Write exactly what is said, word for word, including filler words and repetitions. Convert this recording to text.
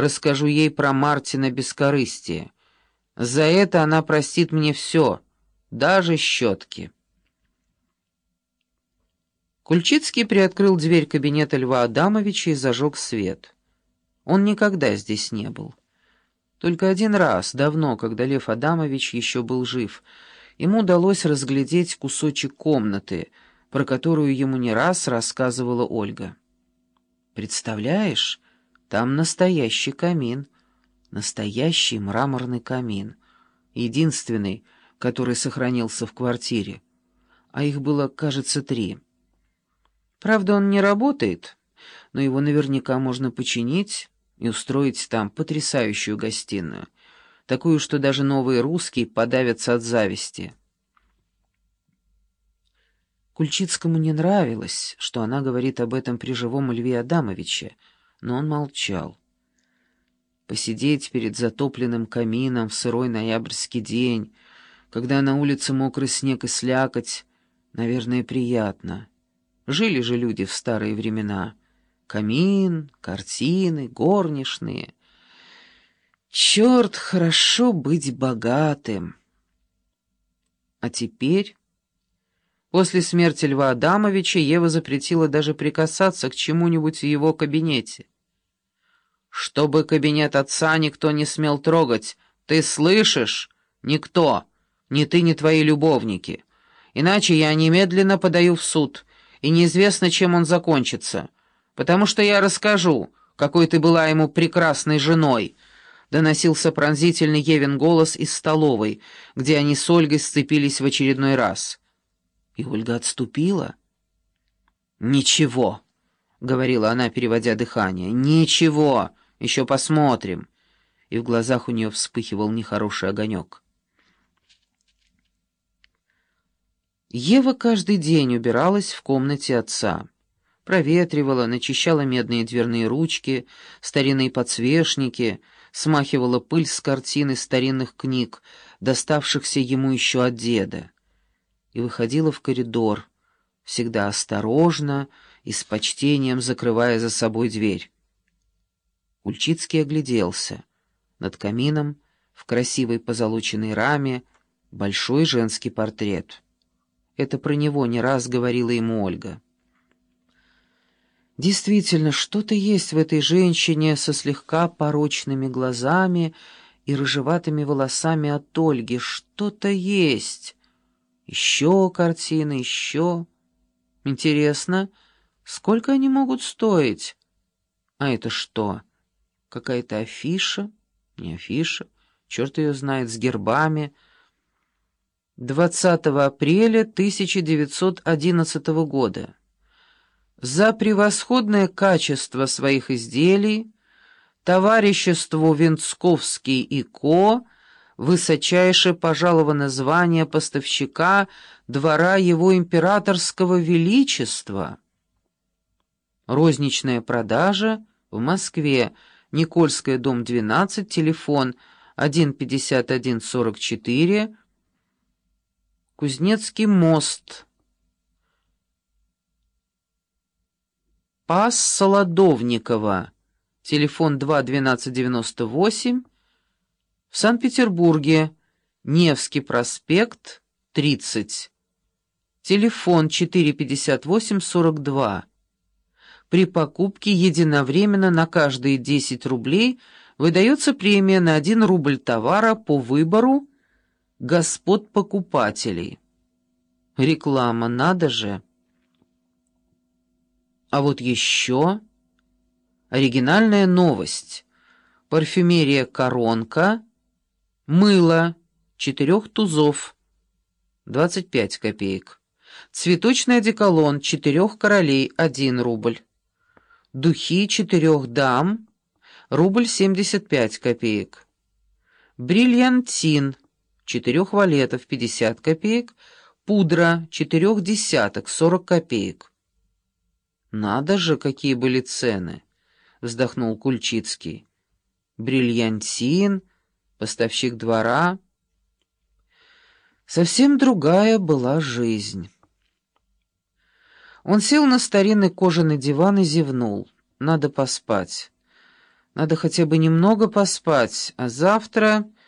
расскажу ей про Мартина бескорыстие. За это она простит мне все, даже щетки». Кульчицкий приоткрыл дверь кабинета Льва Адамовича и зажег свет. Он никогда здесь не был. Только один раз, давно, когда Лев Адамович еще был жив, ему удалось разглядеть кусочек комнаты, про которую ему не раз рассказывала Ольга. «Представляешь, там настоящий камин, настоящий мраморный камин, единственный, который сохранился в квартире, а их было, кажется, три. Правда, он не работает, но его наверняка можно починить и устроить там потрясающую гостиную, такую, что даже новые русские подавятся от зависти». Кульчицкому не нравилось, что она говорит об этом при живом Льве Адамовиче, но он молчал. Посидеть перед затопленным камином в сырой ноябрьский день, когда на улице мокрый снег и слякоть, наверное, приятно. Жили же люди в старые времена. Камин, картины, горничные. Черт, хорошо быть богатым. А теперь, после смерти Льва Адамовича, Ева запретила даже прикасаться к чему-нибудь в его кабинете. «Чтобы кабинет отца никто не смел трогать, ты слышишь? Никто, ни ты, ни твои любовники. Иначе я немедленно подаю в суд, и неизвестно, чем он закончится, потому что я расскажу, какой ты была ему прекрасной женой», — доносился пронзительный Евин голос из столовой, где они с Ольгой сцепились в очередной раз. И Ольга отступила. «Ничего», — говорила она, переводя дыхание, — «ничего, еще посмотрим». И в глазах у нее вспыхивал нехороший огонек. Ева каждый день убиралась в комнате отца. Проветривала, начищала медные дверные ручки, старинные подсвечники, смахивала пыль с картин из старинных книг, доставшихся ему еще от деда, и выходила в коридор, всегда осторожно и с почтением закрывая за собой дверь. Кульчицкий огляделся. Над камином, в красивой позолоченной раме, большой женский портрет. Это про него не раз говорила ему Ольга. Действительно, что-то есть в этой женщине со слегка порочными глазами и рыжеватыми волосами от Ольги. Что-то есть. Еще картины, еще. Интересно, сколько они могут стоить? А это что? Какая-то афиша? Не афиша. Черт ее знает, с гербами. двадцатого апреля тысяча девятьсот одиннадцатого года. За превосходное качество своих изделий товариществу Венцковский и Ко высочайше пожаловано звание поставщика двора его императорского величества. Розничная продажа в Москве, Никольская, дом двенадцать, телефон один пятьдесят один сорок четыре, Кузнецкий мост, Пас Солодовникова, телефон два двенадцать девяносто восемь, в Санкт-Петербурге, Невский проспект, тридцать, телефон четыре пятьдесят восемь сорок два. При покупке единовременно на каждые десять рублей выдается премия на один рубль товара по выбору господ покупателей. Реклама, надо же. А вот еще оригинальная новость. Парфюмерия «Коронка», мыло четырех тузов, двадцать пять копеек. Цветочный одеколон четырех королей, один рубль. Духи четырех дам, рубль семьдесят пять копеек. Бриллиантин четырех валетов, пятьдесят копеек. Пудра четырех десяток, сорок копеек. «Надо же, какие были цены!» — вздохнул Кульчицкий. «Бриллиантин, поставщик двора...» Совсем другая была жизнь. Он сел на старинный кожаный диван и зевнул. Надо поспать. Надо хотя бы немного поспать, а завтра